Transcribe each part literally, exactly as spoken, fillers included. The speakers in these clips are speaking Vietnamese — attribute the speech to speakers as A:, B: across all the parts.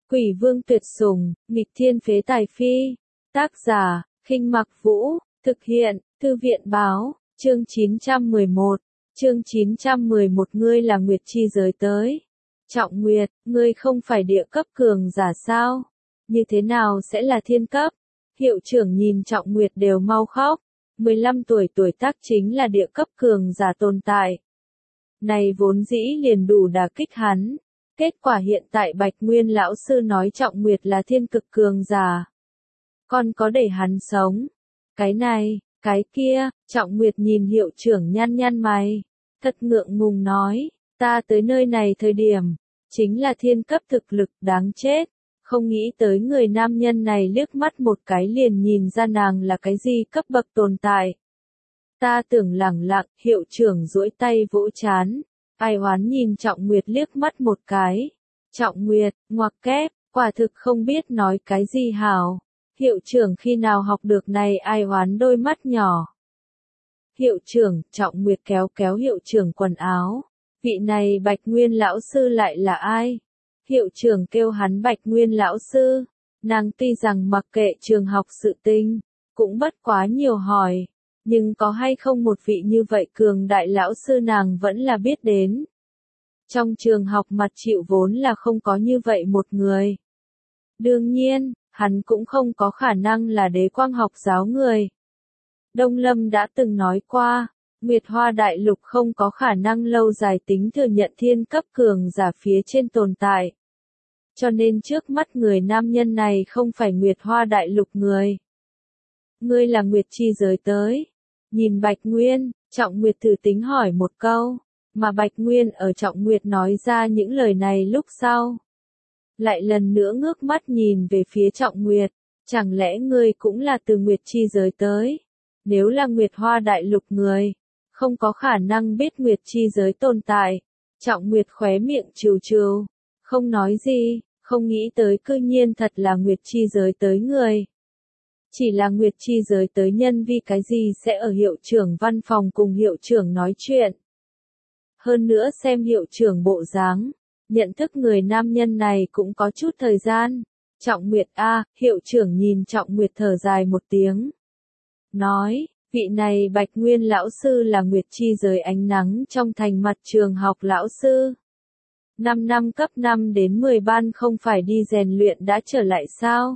A: Quỷ vương tuyệt sủng, nghịch thiên phế tài phi. Tác giả, Khinh Mặc Vũ, thực hiện, Thư viện báo, chương chín trăm mười một, chương chín trăm mười một ngươi là Nguyệt chi giới tới. Trọng Nguyệt, ngươi không phải địa cấp cường giả sao? Như thế nào sẽ là thiên cấp? Hiệu trưởng nhìn Trọng Nguyệt đều mau khóc, mười lăm tuổi tuổi tác chính là địa cấp cường giả tồn tại. Này vốn dĩ liền đủ đả kích hắn. Kết quả hiện tại Bạch Nguyên lão sư nói Trọng Nguyệt là thiên cực cường giả. Còn có để hắn sống. Cái này, cái kia, Trọng Nguyệt nhìn hiệu trưởng nhăn nhăn mày. Thật ngượng ngùng nói, ta tới nơi này thời điểm, chính là thiên cấp thực lực đáng chết. Không nghĩ tới người nam nhân này liếc mắt một cái liền nhìn ra nàng là cái gì cấp bậc tồn tại. Ta tưởng lẳng lặng, hiệu trưởng duỗi tay vỗ chán. Ai oán nhìn Trọng Nguyệt liếc mắt một cái. Trọng Nguyệt, ngoặc kép, quả thực không biết nói cái gì hảo. Hiệu trưởng khi nào học được này ai oán đôi mắt nhỏ. Hiệu trưởng, Trọng Nguyệt kéo kéo hiệu trưởng quần áo. Vị này Bạch Nguyên lão sư lại là ai? Hiệu trưởng kêu hắn Bạch Nguyên lão sư. Nàng tuy rằng mặc kệ trường học sự tình, cũng bất quá nhiều hỏi. Nhưng có hay không một vị như vậy cường đại lão sư nàng vẫn là biết đến. Trong trường học mặt chịu vốn là không có như vậy một người. Đương nhiên, hắn cũng không có khả năng là đế quang học giáo người. Đông Lâm đã từng nói qua, Nguyệt Hoa Đại Lục không có khả năng lâu dài tính thừa nhận thiên cấp cường giả phía trên tồn tại. Cho nên trước mắt người nam nhân này không phải Nguyệt Hoa Đại Lục người. Ngươi là Nguyệt chi giới tới. Nhìn Bạch Nguyên, Trọng Nguyệt thử tính hỏi một câu, mà Bạch Nguyên ở Trọng Nguyệt nói ra những lời này lúc sau. Lại lần nữa ngước mắt nhìn về phía Trọng Nguyệt, chẳng lẽ ngươi cũng là từ Nguyệt chi giới tới? Nếu là Nguyệt Hoa Đại Lục người, không có khả năng biết Nguyệt chi giới tồn tại. Trọng Nguyệt khóe miệng trừ trừ, không nói gì, không nghĩ tới cư nhiên thật là Nguyệt chi giới tới người. Chỉ là Nguyệt chi giới tới nhân vì cái gì sẽ ở hiệu trưởng văn phòng cùng hiệu trưởng nói chuyện. Hơn nữa xem hiệu trưởng bộ dáng, nhận thức người nam nhân này cũng có chút thời gian. Trọng Nguyệt a, hiệu trưởng nhìn Trọng Nguyệt thở dài một tiếng. Nói, vị này Bạch Nguyên lão sư là Nguyệt chi giới ánh nắng trong thành mặt trường học lão sư. năm năm cấp năm đến mười ban không phải đi rèn luyện đã trở lại sao?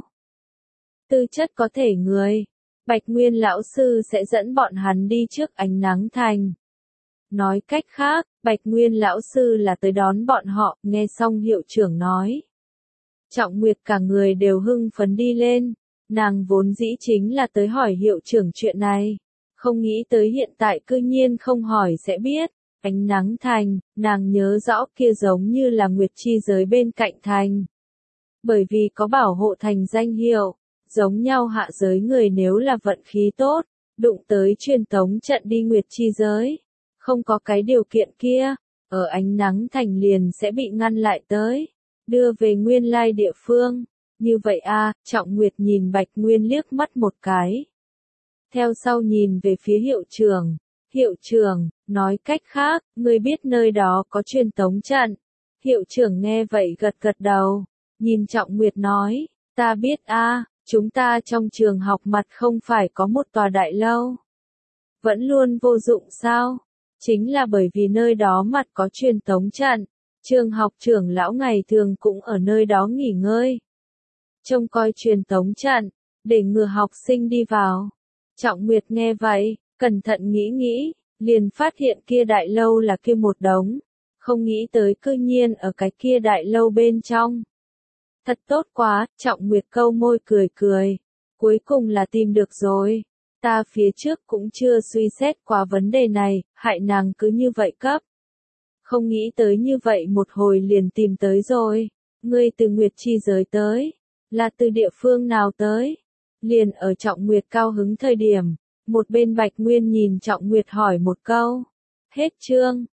A: Tư chất có thể người, Bạch Nguyên lão sư sẽ dẫn bọn hắn đi trước ánh nắng thành. Nói cách khác, Bạch Nguyên lão sư là tới đón bọn họ, nghe xong hiệu trưởng nói. Trọng Nguyệt cả người đều hưng phấn đi lên, nàng vốn dĩ chính là tới hỏi hiệu trưởng chuyện này, không nghĩ tới hiện tại cư nhiên không hỏi sẽ biết. Ánh nắng thành, nàng nhớ rõ kia giống như là Nguyệt chi giới bên cạnh thành. Bởi vì có bảo hộ thành danh hiệu. Giống nhau hạ giới người nếu là vận khí tốt, đụng tới truyền tống trận đi Nguyệt chi giới. Không có cái điều kiện kia, ở ánh nắng thành liền sẽ bị ngăn lại tới, đưa về nguyên lai địa phương. Như vậy a, Trọng Nguyệt nhìn Bạch Nguyên liếc mắt một cái. Theo sau nhìn về phía hiệu trưởng. Hiệu trưởng, nói cách khác, ngươi biết nơi đó có truyền tống trận. Hiệu trưởng nghe vậy gật gật đầu, nhìn Trọng Nguyệt nói, ta biết a. Chúng ta trong trường học mặt không phải có một tòa đại lâu. Vẫn luôn vô dụng sao? Chính là bởi vì nơi đó mặt có truyền tống trận. Trường học trưởng lão ngày thường cũng ở nơi đó nghỉ ngơi. Trông coi truyền tống trận, để ngừa học sinh đi vào. Trọng Nguyệt nghe vậy, cẩn thận nghĩ nghĩ, liền phát hiện kia đại lâu là kia một đống. Không nghĩ tới cư nhiên ở cái kia đại lâu bên trong. Thật tốt quá, Trọng Nguyệt câu môi cười cười. Cuối cùng là tìm được rồi. Ta phía trước cũng chưa suy xét qua vấn đề này, hại nàng cứ như vậy cấp. Không nghĩ tới như vậy một hồi liền tìm tới rồi. Ngươi từ Nguyệt chi giới tới. Là từ địa phương nào tới? Liền ở Trọng Nguyệt cao hứng thời điểm. Một bên Bạch Nguyên nhìn Trọng Nguyệt hỏi một câu. Hết chương.